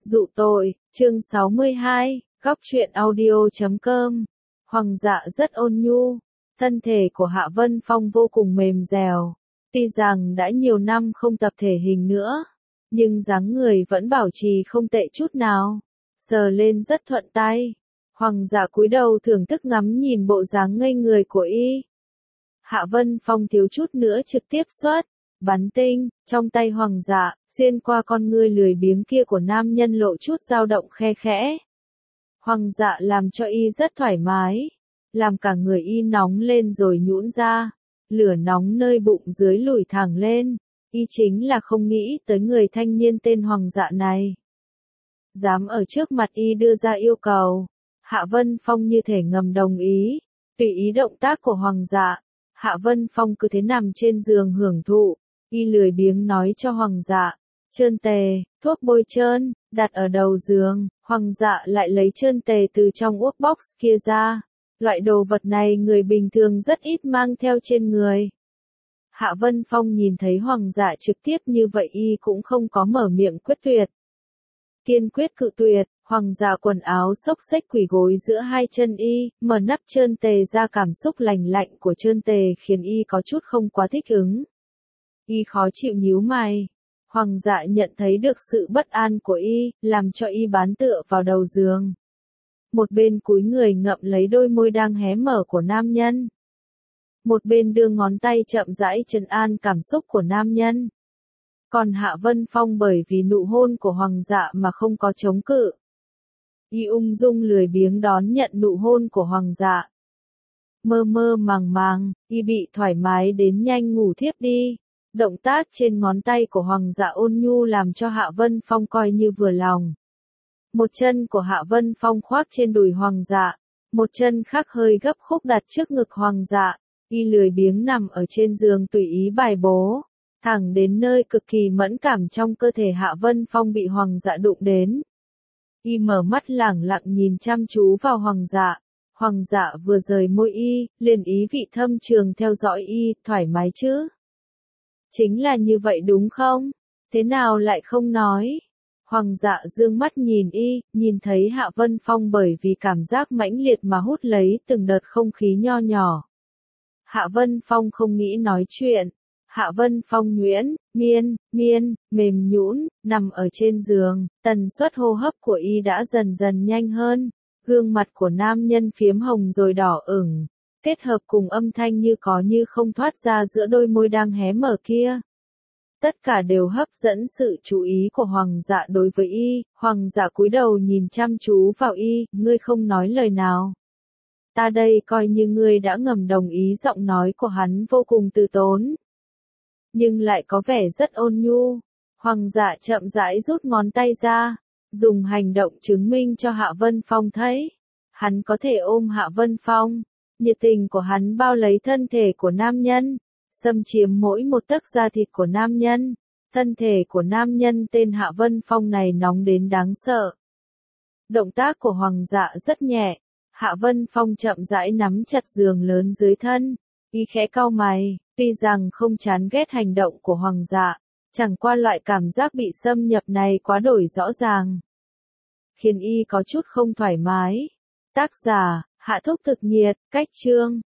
Dụ tội, chương 62, góc truyện audio.com. Hoàng dạ rất ôn nhu, thân thể của Hạ Vân Phong vô cùng mềm dẻo. Tuy rằng đã nhiều năm không tập thể hình nữa, nhưng dáng người vẫn bảo trì không tệ chút nào, sờ lên rất thuận tay. Hoàng dạ cúi đầu thưởng thức ngắm nhìn bộ dáng ngây người của y. Hạ Vân Phong thiếu chút nữa trực tiếp xuất bắn tinh, trong tay Hoàng dạ, xuyên qua con ngươi lười biếng kia của nam nhân lộ chút dao động khe khẽ. Hoàng dạ làm cho y rất thoải mái, làm cả người y nóng lên rồi nhũn ra, lửa nóng nơi bụng dưới lùi thẳng lên, y chính là không nghĩ tới người thanh niên tên Hoàng dạ này. Dám ở trước mặt y đưa ra yêu cầu, Hạ Vân Phong như thể ngầm đồng ý, tùy ý động tác của Hoàng dạ, Hạ Vân Phong cứ thế nằm trên giường hưởng thụ. Y lười biếng nói cho Hoàng dạ, trơn tề, thuốc bôi trơn, đặt ở đầu giường. Hoàng dạ lại lấy trơn tề từ trong úp box kia ra. Loại đồ vật này người bình thường rất ít mang theo trên người. Hạ Vân Phong nhìn thấy Hoàng dạ trực tiếp như vậy y cũng không có mở miệng quyết tuyệt. Kiên quyết cự tuyệt, Hoàng dạ quần áo xốc xếch quỳ gối giữa hai chân y, mở nắp trơn tề ra, cảm xúc lành lạnh của trơn tề khiến y có chút không quá thích ứng. Y khó chịu nhíu mày. Hoàng dạ nhận thấy được sự bất an của y, làm cho y bán tựa vào đầu giường. Một bên cúi người ngậm lấy đôi môi đang hé mở của nam nhân. Một bên đưa ngón tay chậm rãi trấn an cảm xúc của nam nhân. Còn Hạ Vân Phong bởi vì nụ hôn của Hoàng dạ mà không có chống cự. Y ung dung lười biếng đón nhận nụ hôn của Hoàng dạ. Mơ mơ màng màng, y bị thoải mái đến nhanh ngủ thiếp đi. Động tác trên ngón tay của Hoàng dạ ôn nhu làm cho Hạ Vân Phong coi như vừa lòng. Một chân của Hạ Vân Phong khoác trên đùi Hoàng dạ, một chân khác hơi gấp khúc đặt trước ngực Hoàng dạ, y lười biếng nằm ở trên giường tùy ý bài bố, thẳng đến nơi cực kỳ mẫn cảm trong cơ thể Hạ Vân Phong bị Hoàng dạ đụng đến. Y mở mắt lẳng lặng nhìn chăm chú vào Hoàng dạ. Hoàng dạ vừa rời môi y, liền ý vị thâm trường theo dõi y, thoải mái chứ? Chính là như vậy đúng không? Thế nào lại không nói? Hoàng dạ dương mắt nhìn y, nhìn thấy Hạ Vân Phong bởi vì cảm giác mãnh liệt mà hút lấy từng đợt không khí nho nhỏ. Hạ Vân Phong không nghĩ nói chuyện. Hạ Vân Phong nhuyễn, mềm nhũn, nằm ở trên giường, tần suất hô hấp của y đã dần dần nhanh hơn, gương mặt của nam nhân phiếm hồng rồi đỏ ửng. Kết hợp cùng âm thanh như có như không thoát ra giữa đôi môi đang hé mở kia. Tất cả đều hấp dẫn sự chú ý của Hoàng dạ đối với y. Hoàng dạ cúi đầu nhìn chăm chú vào y, ngươi không nói lời nào. Ta đây coi như ngươi đã ngầm đồng ý. Giọng nói của hắn vô cùng từ tốn, nhưng lại có vẻ rất ôn nhu. Hoàng dạ chậm rãi rút ngón tay ra, dùng hành động chứng minh cho Hạ Vân Phong thấy. Hắn có thể ôm Hạ Vân Phong. Nhiệt tình của hắn bao lấy thân thể của nam nhân, xâm chiếm mỗi một tấc da thịt của nam nhân. Thân thể của nam nhân tên Hạ Vân Phong này nóng đến đáng sợ. Động tác của Hoàng dạ rất nhẹ, Hạ Vân Phong chậm rãi nắm chặt giường lớn dưới thân, y khẽ cau mày, tuy rằng không chán ghét hành động của Hoàng dạ, chẳng qua loại cảm giác bị xâm nhập này quá đổi rõ ràng, khiến y có chút không thoải mái. Tác giả, Hạ Thúc Thực Nhiệt, cách chương.